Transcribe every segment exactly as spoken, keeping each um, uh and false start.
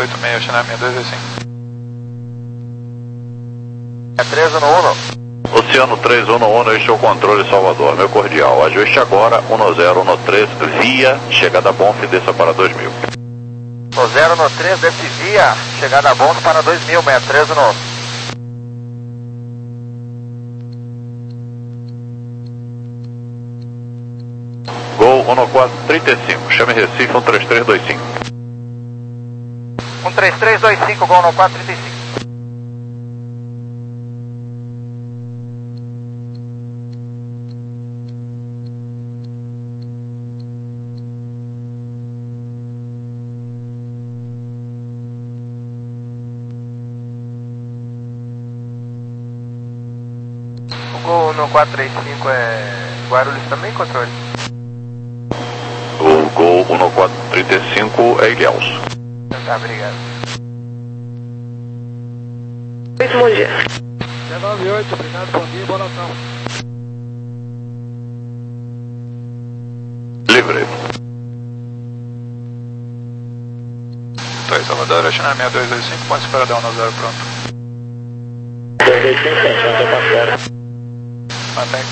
oito seis, China seis dois dois cinco. É três um um. Oceano três um um, este é o controle Salvador, meu cordial. Ajuste agora um zero um três, via, chegada a Bonf, desça para dois mil. um zero um três, desce via, chegada a Bonf para dois mil, seis três um um. Gol um quatro trinta e cinco, chame Recife um três três dois cinco. um três três dois cinco, Gol um quatro trinta e cinco. O Gol um quatro três cinco é Guarulhos também, controle? O Gol um quatro trinta e cinco é Ilhéus. Tá, obrigado. Muito bom dia. dezenove oito, obrigado, bom dia, boa noção. Livre. Oi, Salvador, China seis dois dois cinco, pode esperar dar um zero pronto. dois dois cinco, mantém com a espera. Mantém.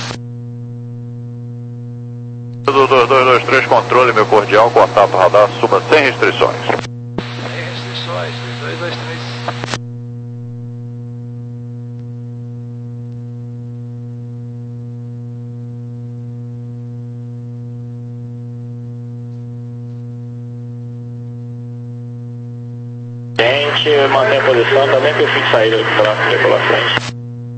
dois dois dois três, controle, meu cordial, contato radar, suba sem restrições. Sem restrições, dois dois três. Gente, mantém a posição, também que eu fui de saída do tráfego de pela frente.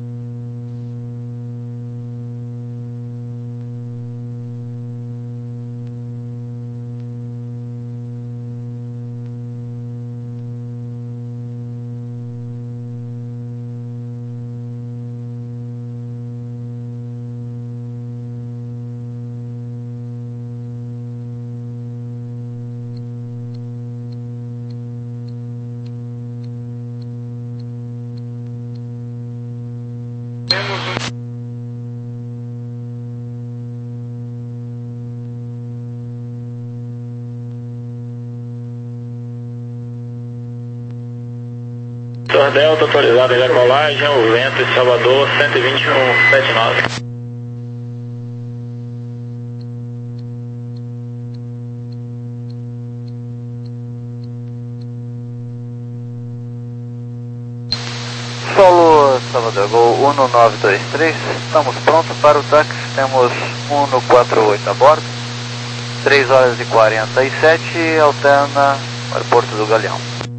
Vitor Delta, atualizado em decolagem, o vento em Salvador, cento e vinte e um, setenta e nove. Solo Salvador, Gol um nove dois três, estamos prontos para o táxi, temos um quatro oito a bordo, três horas e quarenta e sete, alterna para o Porto do Galeão.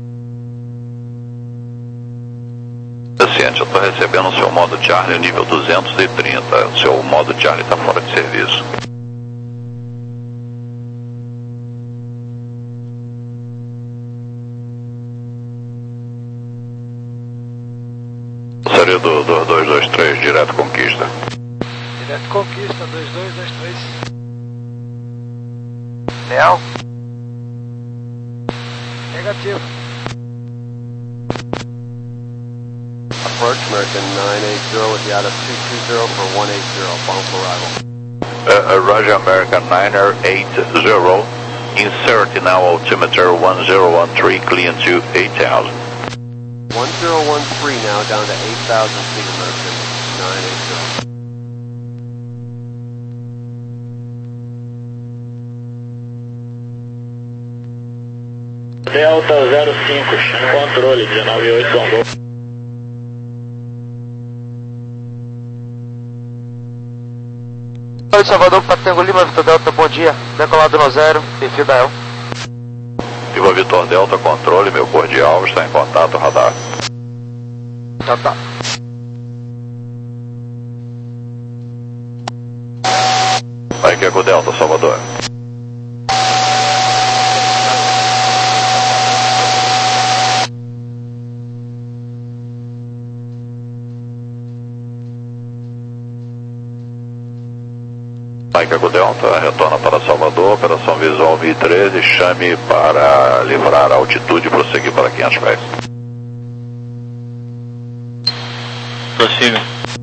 Paciente, eu estou recebendo o seu modo Charlie nível duzentos e trinta, o seu modo Charlie está fora de serviço. Seria do, do dois dois três, direto Conquista. Direto Conquista, dois dois dois três. Leal? Negativo. Approach American nine eight zero with the out of two two zero for one eight zero, bound for arrival. Uh, uh, Roger, American nine eight zero, insert now altimeter one zero one three, clean to eight thousand. one zero one three now down to eight thousand feet, American nine eight zero. Delta zero cinco, controle, dezenove oito, bom gol. Oi, Salvador, Patengo Lima, Vitor Delta, bom dia. Decolado no zero, perfil da El. Viva Vitor Delta, controle, meu cordial, está em contato, radar. Tá, tá. Vai que é com o Delta, Salvador. Mike Eco Delta, retorna para Salvador, operação visual V treze, chame para livrar a altitude e prosseguir para quinhentos pés. Prossiga.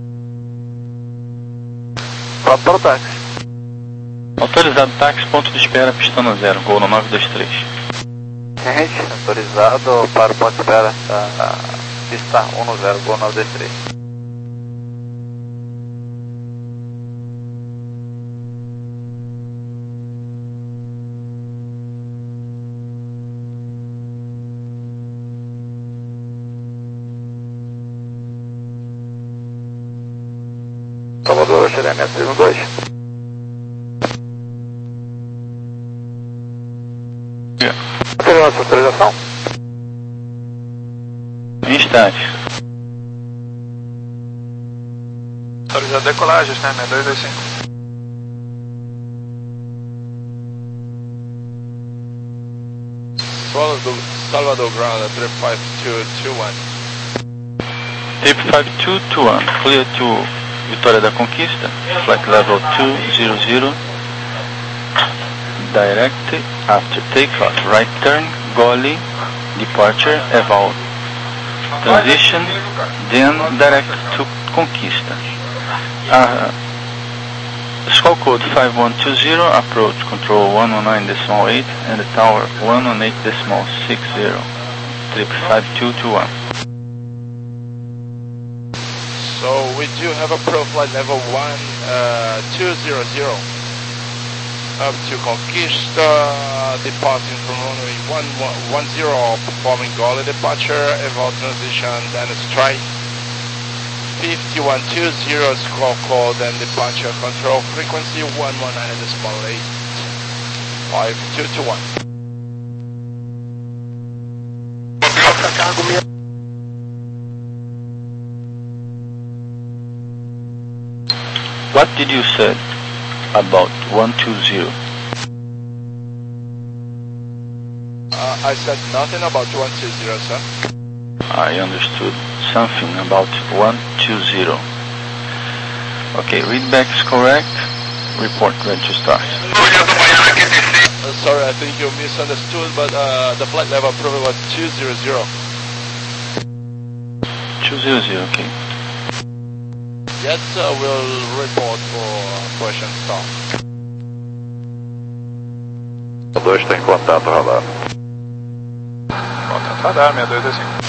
Pronto para o táxi. Autorizado táxi, ponto de espera, pistão no zero, Gol no nove dois três. Gente, autorizado para o ponto de espera da pista um zero, Gol nove dois três. Salvador, Xeremia três um dois. Qual a sua autorização? Instante. Autorizado decolagem, Xeremia dois dois cinco. Salvador, Salvador Ground, trip five two two one. Trip five two two one, clear to Vitória da Conquista, flight level two zero zero, direct after takeoff, right turn, Goli, departure, eval, transition, then direct to Conquista. Uh, Skull code five one two zero, approach control one one nine decimal eight and the tower one one eight decimal six zero, trip five two two one. So we do have a pro flight level one two zero zero up to Conquista, departing from runway one one zero, performing Goli departure, eval transition, then strike. fifty-one two zero squawk code and departure control frequency one one nine decimal eight five two two one. What did you say about one two zero? Uh, I said nothing about one two zero, sir. I understood something about one two zero. Okay, readback is correct. Report ready to start. Uh, sorry, I think you misunderstood, but uh, the flight level approval was two zero zero. two zero zero, okay. Yes, sir, we'll report for question start. O dois tem contato radar. Contato radar, seis dois dois cinco.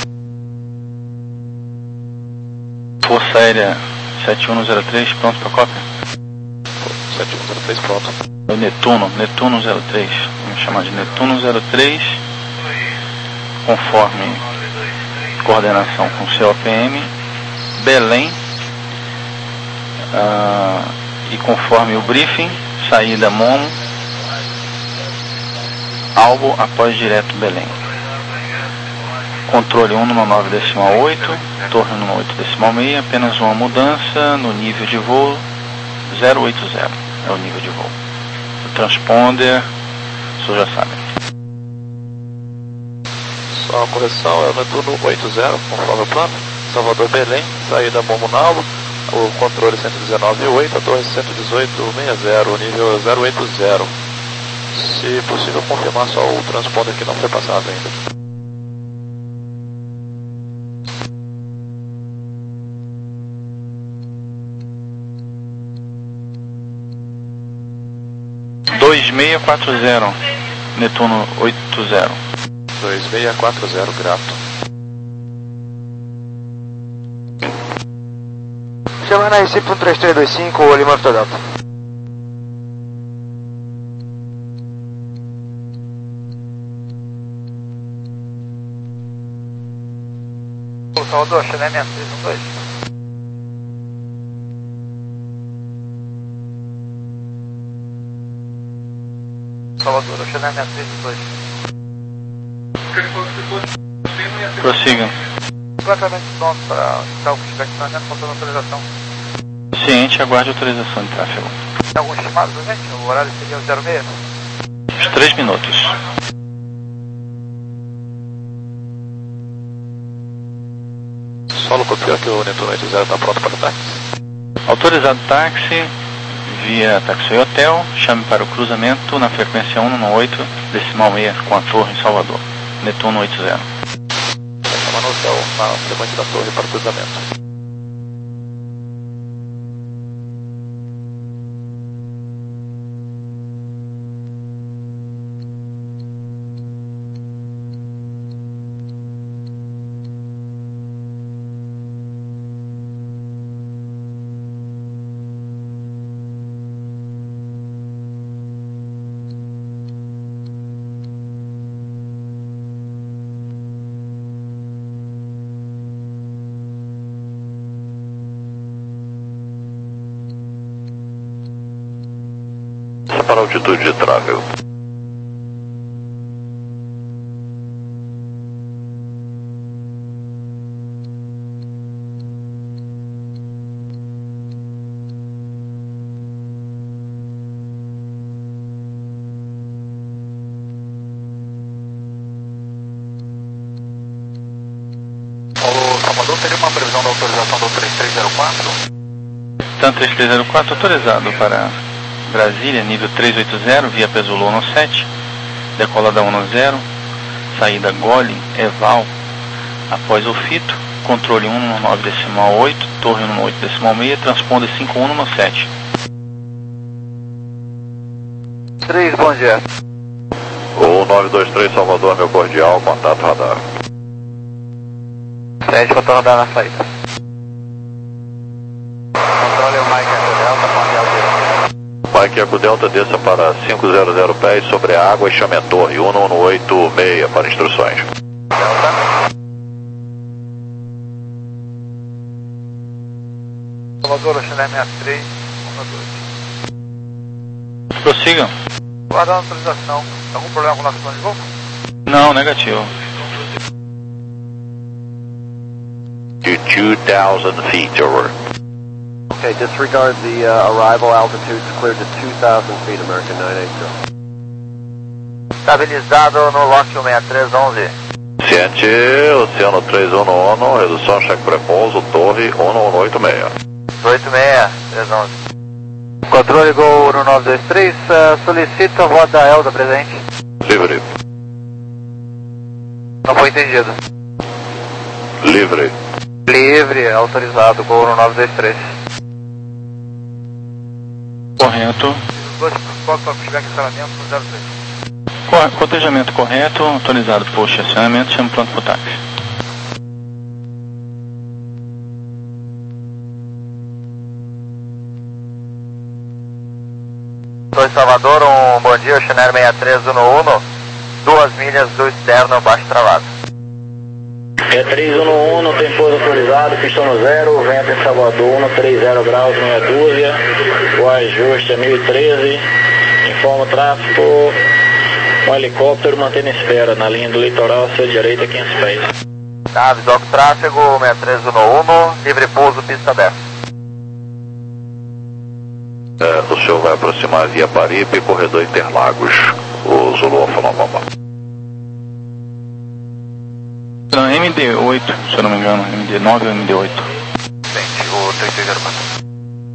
Força Aérea sete um zero três, pronto para cópia? sete um zero três, pronto. O Netuno, Netuno zero três, vamos chamar de Netuno zero três, conforme coordenação com C O P M, Belém, uh, e conforme o briefing, saída Momo, Albo após direto Belém. Controle um nove nove decimal oito, torre um oito decimal seis, apenas uma mudança no nível de voo, zero oito zero é o nível de voo. O transponder, o senhor já sabe. Só uma correção, é o Netuno oito zero, conforme o plano. Salvador Belém, saída Momo Nalbo, o controle cento e dezenove oito, a torre cento e dezoito sessenta, o nível zero oito zero. Se possível, confirmar só o transponder que não foi passado ainda. dois seis quatro zero, Netuno oito zero. dois seis quatro zero, grato. Chamando a Recife um três três dois cinco, Lima Alfa Delta. Salvador, Xeremia três um dois. Salvador, Xeremia três um dois. Prossiga. Completamente pronto para dar o feedback de treinamento, faltando autorização. Ciente, aguarde autorização de tráfego. Tem algum estimado, gente? O horário seria o zero seis? Uns três minutos. Solo copiou que o Netuno oito zero está pronto para o táxi. Autorizado táxi via Taxi Hotel, chame para o cruzamento na frequência um oito decimal seis com a torre em Salvador. Netuno oito zero. Chamar no hotel na frequência da torre para o cruzamento. altitude de tráfego. Salvador, teria uma previsão da autorização do três três zero quatro? Tanto três três zero quatro autorizado para Brasília, nível três oito zero, via Pesoulou sete, decola da dez, saída Gole, Eval, após o fito, controle um nove decimal oito, torre um oito decimal seis, transponder cinco um sete. três, bom dia. O nove dois três Salvador, meu cordial, contato radar. sete, contato radar na saída. Controle o Mike Eco Delta, com a Mike Eco Delta, desça para quinhentos pés sobre a água e chame a torre um um oito seis para instruções. Delta. Salvador, Chile sessenta e três, dois. Prossigam. Guardando a autorização. Algum problema com o nosso plano de voo? Não, negativo. To two thousand feet over. Okay, disregard the uh, arrival altitudes cleared to two thousand feet, American nine eight zero. Estabilizado no Lock um seis três onze. Ciente, Oceano três um um, redução, cheque prepouso, torre um um oito seis. oito seis, três onze. Controle Gol no nove dois três, uh, solicita a voz da Elda presente. Livre. Não foi entendido. Livre. Livre, autorizado, Gol no nove dois três. Correto. Dois para feedback estacionamento no zero três. Cor cotejamento correto, autorizado por estacionamento, chama pronto para o táxi. Oi, Salvador, um bom dia, Channel sessenta e três um um, duas milhas do externo, baixo travado. É três um um, tem pouso autorizado, pistão no zero, vento em Salvador, trinta graus, meia dúzia, o ajuste é mil e treze, informa o tráfego, um helicóptero mantendo espera na linha do litoral, à sua direita, quinhentos pés. Tá, visual com tráfego, sessenta e três um um, livre pouso, pista dez. É, o senhor vai aproximar via Paripe, corredor Interlagos. O Zulu falou bomba. Não, M D oito, se eu não me engano, M D nove ou M D oito. Frente, o três três zero quatro.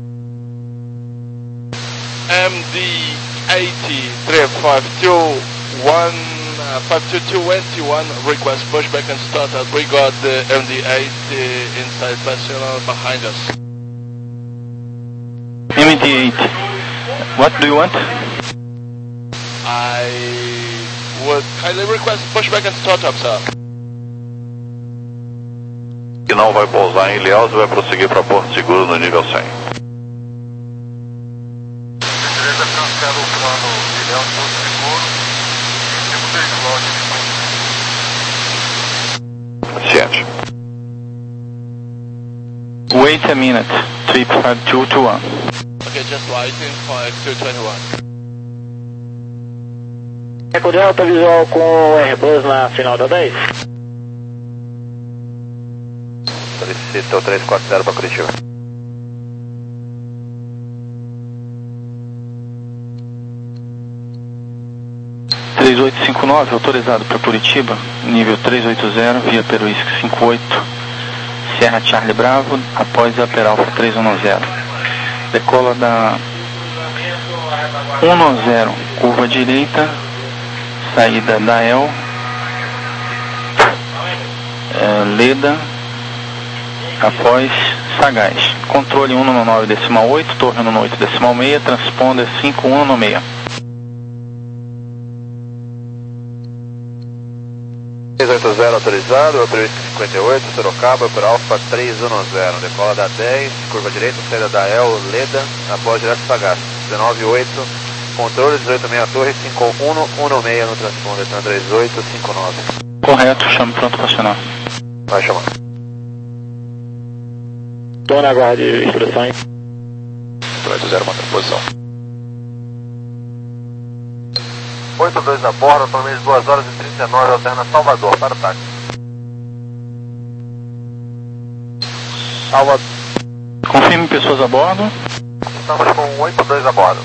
M D eighty three five two one uh, five two two two one request pushback and startup. We got the M D eighty inside personnel behind us. M D eight, what do you want? I would kindly request pushback and startup, sir. Que não vai pousar em Ilhéus e vai prosseguir para Porto Seguro no nível cem. Beleza, cancela o plano de Ilhéus, Porto Seguro. Ciente. Wait a minute, trip five two two one. Okay, just waiting for X two twenty-one. Eco Delta visual com o Airbus na final da dez. Solicita o três quatro zero para Curitiba. três oito cinco nove, autorizado para Curitiba, nível três oito zero, via Peruísque cinquenta e oito, Sierra Charlie Bravo, após a Peralfa três um zero. Decola da um zero, curva direita, saída da El, é, Leda, após Sagaz. Controle um nove decimal oito, torre um oito decimal seis, transponder cinco um seis. três oito zero autorizado, o Peruísque cinquenta e oito, Sorocaba, por Alfa três um zero, decola da dez, curva direita, saída da El, Leda, após direto Sagaz, dezenove oito, controle dezoito seis torre, cinco um um seis no transponder, três oito cinco nove. Correto, chame pronto para acionar. Vai chamar. Estou na guarda de instruções. oito zero, mantém posição. oito dois a bordo, atualmente duas horas e trinta e nove, alterna Salvador, para o táxi. Salvador. Confirme pessoas a bordo. Estamos com oito dois a bordo.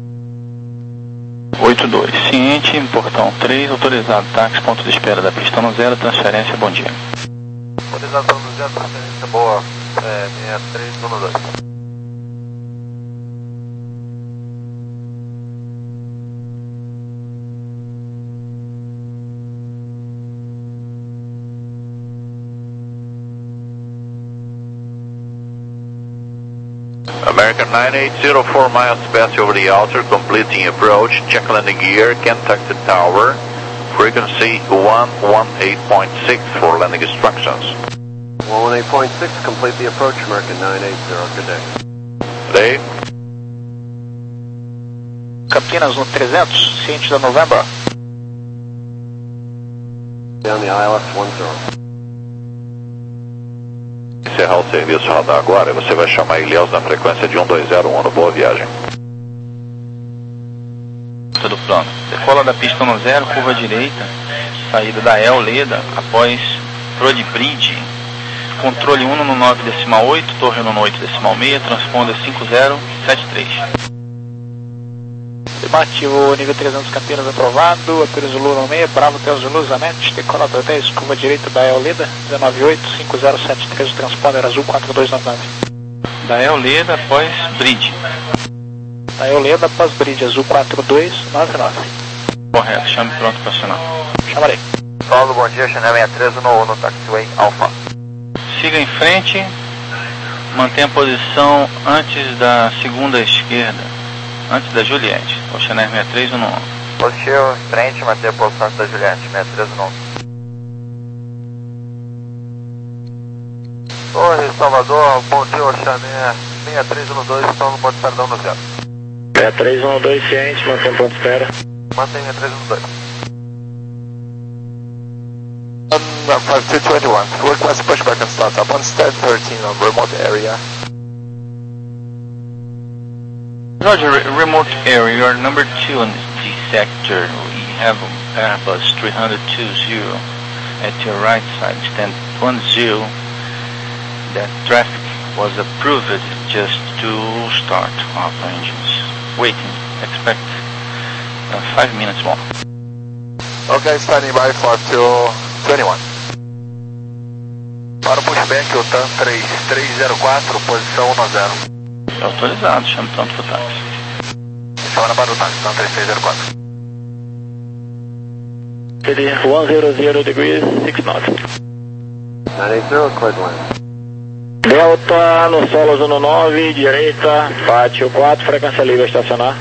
oito dois, ciente, portão três, autorizado, táxi, ponto de espera da pista no zero, transferência, bom dia. Autorizado para no zero, transferência boa, é, seis três um dois. American nine eight zero, four miles past over the outer, completing approach, check landing gear, Kentucky Tower, frequency one eighteen point six for landing instructions. one eighteen point six, complete the approach, American nine eight zero, good day. Day. Campinas no trezentos, ciente da November. Down the I L X one zero. Encerrar o serviço radar agora e você vai chamar Ilhéus na frequência de um dois zero um no Boa Viagem. Tudo plano. Decola da pista no zero, curva direita, saída da El Leda, após Road Bridge, controle um no nove decimal oito, torre no oito decimal seis, transponder cinco zero sete três. Afirmativo, nível trezentos Campinas aprovado, Apiro Zulu no meio, Bravo Hotel Zulu, Zanetti, decola para dez, curva direita da El Leda, dezenove oito cinco zero sete três, transponder azul quatro dois nove nove. Da El Leda após Bridge. Da El Leda após Bridge, azul quatro dois nove nove. Correto, chame pronto para acionar. Chamarei. Paulo, bom dia, Chanel sessenta e três um no Taxiway Alpha. Siga em frente, mantenha a posição antes da segunda esquerda, antes da Juliette, o Chanel sessenta e três um. Positivo, frente, manter a posição antes da Juliette, sessenta e três um. Torre, Salvador, bom dia, Oxané, sessenta e três um dois, estão no ponto de espera no zero. sessenta e três um dois, ciente, mantém ponto de espera. Mantém sessenta e três um dois. Um, five two two one, request pushback and start up on stand thirteen on remote area. Roger, re- remote area, you are number two on the sector. We have Airbus three two zero at your right side, stand one zero. That traffic was approved just to start off engines. Waiting, expect uh, five minutes more. Okay, standing by five two two one. Para o pushback, o T A M três três zero quatro, posição um zero. Autorizado, chame pronto para o táxi. Chama para o táxi, T A M três três zero quatro. City one hundred degrees, six knots. nine eight zero, clear to land. Delta no solo zona nove, direita, pátio quatro, frequência livre, estacionar.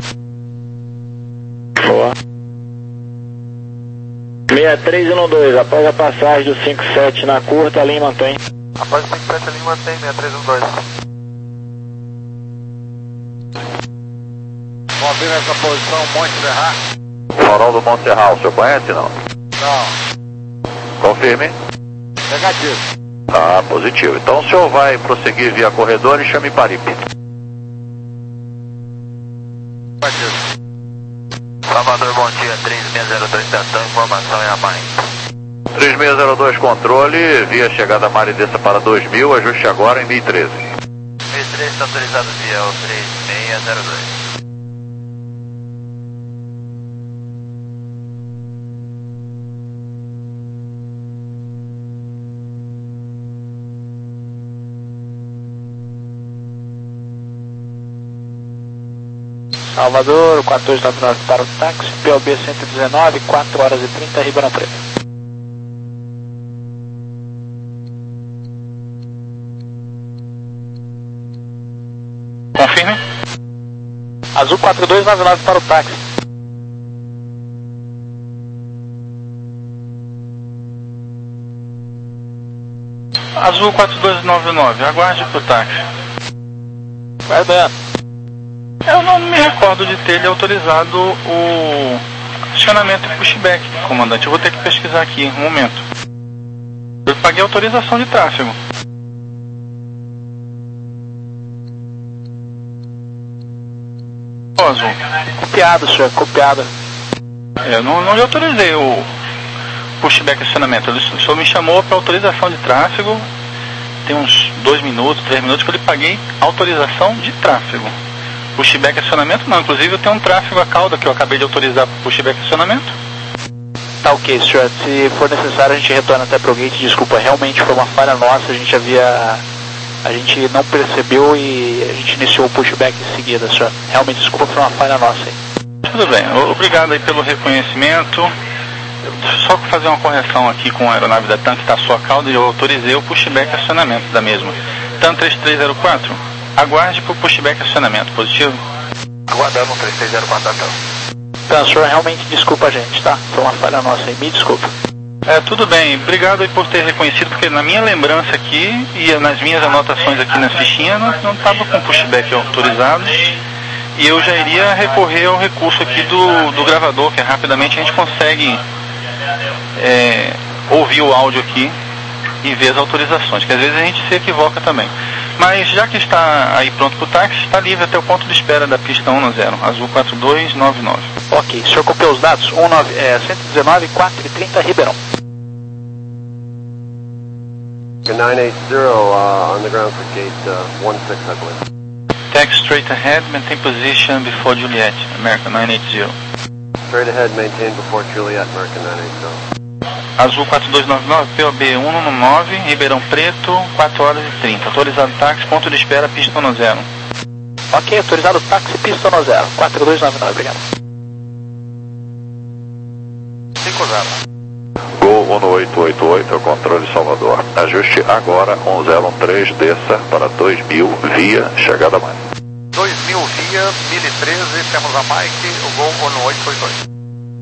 Boa. sessenta e três um dois, após a passagem do cinco sete na curta, a linha mantém. Após o cinco sete, a linha mantém sessenta e três um dois. Vamos abrir nessa posição, Monte Serra. Farol do Monte Serra, o senhor conhece não? Não. Confirme. Negativo. Ah, positivo. Então o senhor vai prosseguir via corredor e chame Paripe. Negativo. Salvador, bom dia, três seis zero dois, tentando informação em aparência. três seis zero dois, controle, via chegada mar e desça para dois mil, ajuste agora em mil e treze. mil e treze está autorizado via o três seis zero dois. Salvador, quatro dois nove nove para o táxi, P O B cento e dezenove, quatro horas e trinta, Ribeirão Preto. Confirme. Azul quatro dois nove nove para o táxi. Azul quatro dois nove nove, aguarde para o táxi. Guardando. Eu não me recordo de ter lhe autorizado o acionamento e pushback, comandante. Eu vou ter que pesquisar aqui, um momento. Eu paguei autorização de tráfego. Azul. Copiado, senhor, copiado. Eu não, não lhe autorizei o pushback acionamento. O senhor me chamou para autorização de tráfego. Tem uns dois minutos, três minutos que eu lhe paguei autorização de tráfego. Pushback acionamento não. Inclusive eu tenho um tráfego a cauda que eu acabei de autorizar para pushback acionamento. Tá ok, senhor. Se for necessário a gente retorna até pro gate. Desculpa, realmente foi uma falha nossa. A gente havia... A gente não percebeu e a gente iniciou o pushback em seguida, senhor. Realmente, desculpa, foi uma falha nossa aí. Tudo bem. Obrigado aí pelo reconhecimento. Só fazer uma correção aqui com a aeronave da TAM que está a sua cauda e eu autorizei o pushback acionamento da mesma. TAM três três zero quatro, aguarde para o pushback acionamento, positivo? Aguardando um três três zero quatro da TAM. Então, senhor, realmente desculpa a gente, tá? Foi uma falha nossa aí, me desculpa. É, tudo bem. Obrigado aí por ter reconhecido, porque na minha lembrança aqui e nas minhas anotações aqui na fichinha não estava com pushback autorizado. E eu já iria recorrer ao recurso aqui do, do gravador, que rapidamente a gente consegue é, ouvir o áudio aqui e ver as autorizações, que às vezes a gente se equivoca também. Mas já que está aí pronto para o táxi, está livre até o ponto de espera da pista um zero, azul quatro dois nove nove. Ok, o senhor copiou os dados? É, cento e dezenove, quatro e trinta, Ribeirão. nine eight zero uh, on the ground for gate uh, one six, I believe. Taxi straight ahead, maintain position before Juliet, American nine eight zero. Straight ahead, maintain before Juliet, American nine eight zero. Azul quatro dois nove nove, P O B um um nove, Ribeirão Preto, quatro horas e trinta. Autorizado táxi, ponto de espera, pista um zero. Ok, autorizado táxi, pista um zero, quatro dois nove nove, obrigado. cinco zero. Gol um oito oito oito, ao controle Salvador. Ajuste agora um zero um três, desça para dois mil via chegada a Mike. dois mil via, mil e treze, temos a Mike, o gol um oito oito oito.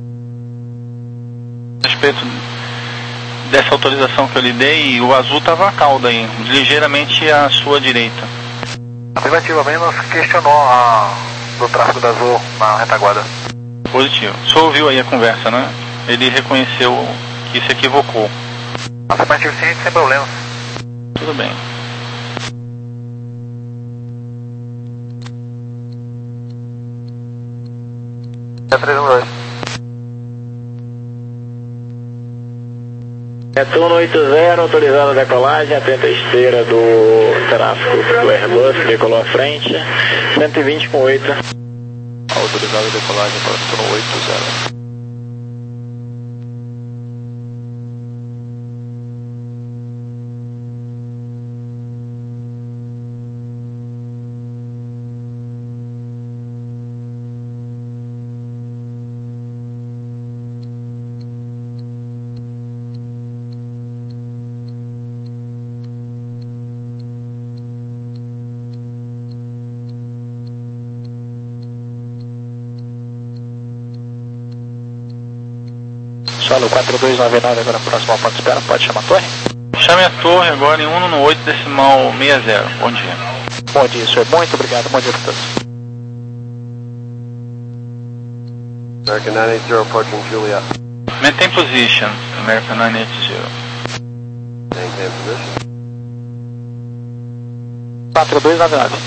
A respeito dessa autorização que eu lhe dei, o azul estava a cauda aí, ligeiramente à sua direita. Afirmativamente nos questionou a, do tráfego da Azul na retaguarda. Positivo. O senhor ouviu aí a conversa, né? Ele reconheceu que se equivocou. Afirmativo sim, sem problema. Tudo bem. É três um dois. Retorno oito zero, autorizado a decolagem, atenta à esteira do tráfego do Airbus, que decolou à frente, cento e vinte com oito. Autorizado a decolagem para retorno oito zero. Solo quatro dois nove nove, agora próximo ao ponto de espera, pode chamar a torre? Chame a torre agora em um no oito decimal sessenta. Bom dia. Bom dia, senhor. Muito obrigado. Bom dia para todos. American nine eight zero approaching Juliet. Maintain position, American nine eight zero. Maintain position. quatro dois nove nove.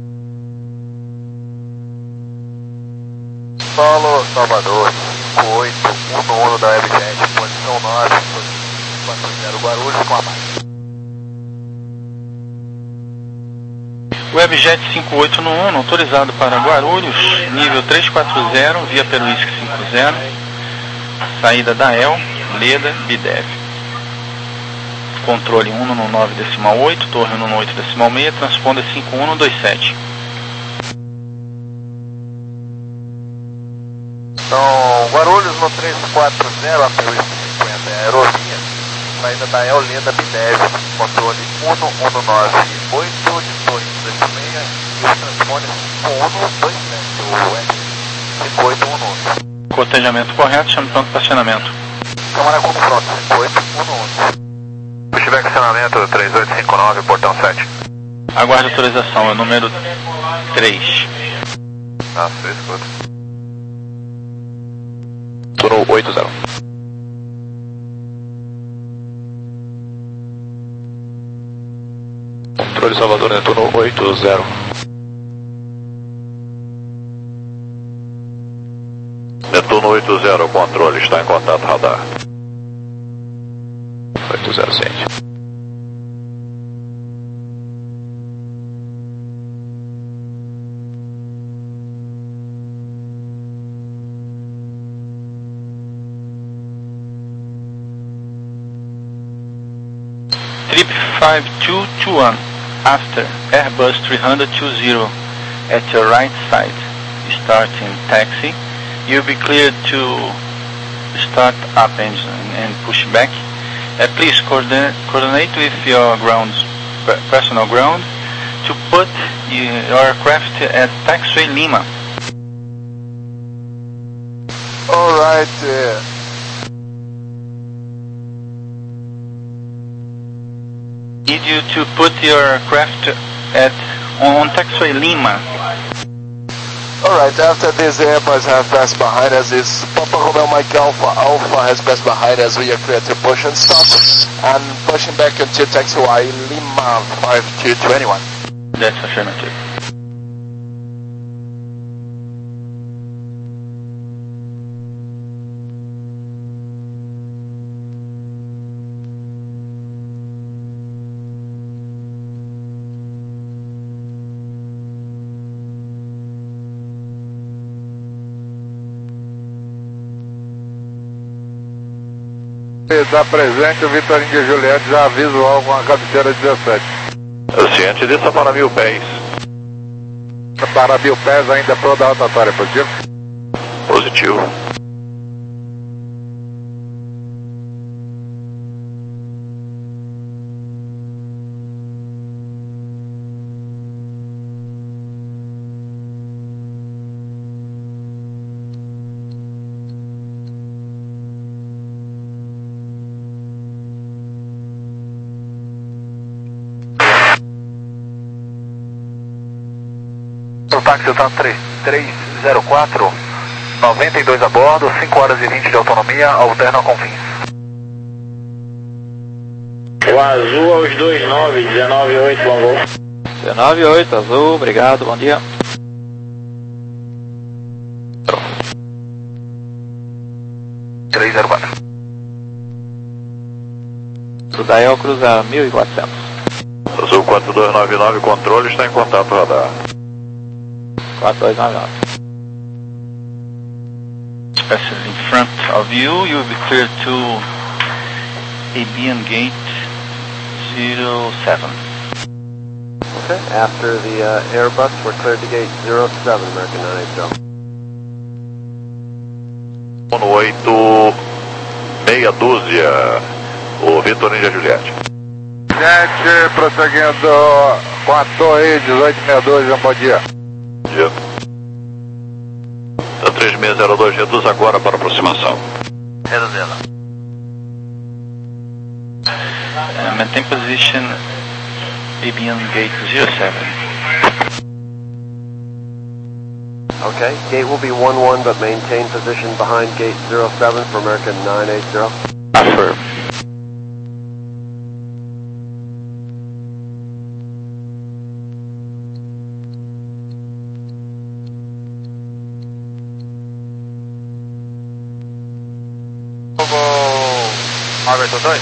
Solo Salvador, cinco oito, um no um da Webjet, posição nove, quatro zero Guarulhos com a Mike. Webjet cinco oito no um, autorizado para Guarulhos, nível trezentos e quarenta, via Peruísque cinquenta, saída da E L, Leda, Bidev. Controle um no nove decimal oito, torre um no oito decimal seis, transponder cinco um no dois sete. Então, Guarulhos no trezentos e quarenta, a Peruísque cinquenta é a aerovia, saída da E L, Leda, Bidev, controle um no um no nove oito, de torre dois seis e o transponder cinco um no dois sete, o N cinco oito um no um. Cotejamento correto, chame pronto para acionamento. Câmara com front, cinco oito um no um. Pushback acionamento três oito cinco nove, portão sete. Aguarde autorização, é o número três. Ah, você escuta. Turno oito zero. Controle Salvador, né? Turno oito zero. Netuno oito zero, controle, está em contato radar. oito zero sete. Trip five two two one, after Airbus three hundred twenty at your right side, starting taxi. You'll be cleared to start up engine and push back. Uh, please coordinate, coordinate with your ground, personal ground, to put your aircraft at taxiway Lima. Alright. Uh... Need you to put your aircraft at on taxiway Lima. Alright, after this Airbus have passed behind us, this Papa Romeo Mike Alpha Alpha has passed behind us, we are clear to push and stop, and pushing back into taxiway Lima five two two one. That's affirmative. Está presente o Vitorinho de Juliette, já visual com a cabeceira dezessete. Ciente disso para mil pés. Para mil pés ainda pro da rotatória, positivo? Positivo. O táxi tá três zero quatro, noventa e dois a bordo, cinco horas e vinte de autonomia, alterna com fins. O azul aos dois nove, dezenove oito, bom voo. dezenove oito, azul, obrigado, bom dia. três zero quatro. Sudael cruza mil e quatrocentos. Azul quatro dois nove nove, controle, está em contato radar. quatro dois nove nove. Especially in front of you, you'll be cleared to Aegean Gate zero seven. Okay, after the uh, Airbus, we're cleared to gate zero seven, American nine eight zero. um oito meia dúzia, o Vitorinho de Juliette. Gente, prosseguindo com a torre dezoito sessenta e dois, um bom dia. Dia. Da três seis zero dois, reduz agora para aproximação. Reduzida. Uh, maintain position Aegean Gate zero seven. Okay, gate will be one one, but maintain position behind gate zero seven for American nine eight zero. Affirm. Roberto dois.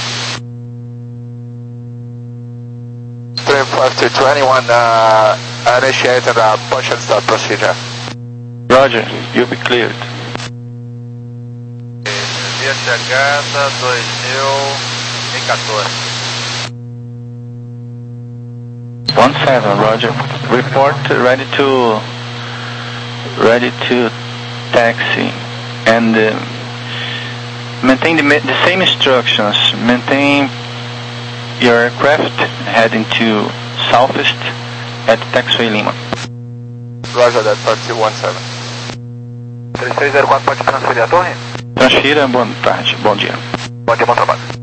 Trim five two two one, uh, initiated a push and start procedure. Roger, you'll be cleared. Via chegada dois mil e quatorze. one seven, Roger. Report ready to ready to taxi and uh, maintain the, the same instructions. Maintain your aircraft heading to southeast at taxiway Lima. Roger that, part two one seven. três seis zero quatro, pode transferir a torre? Transfira, boa tarde, bom dia. Bom dia, bom trabalho.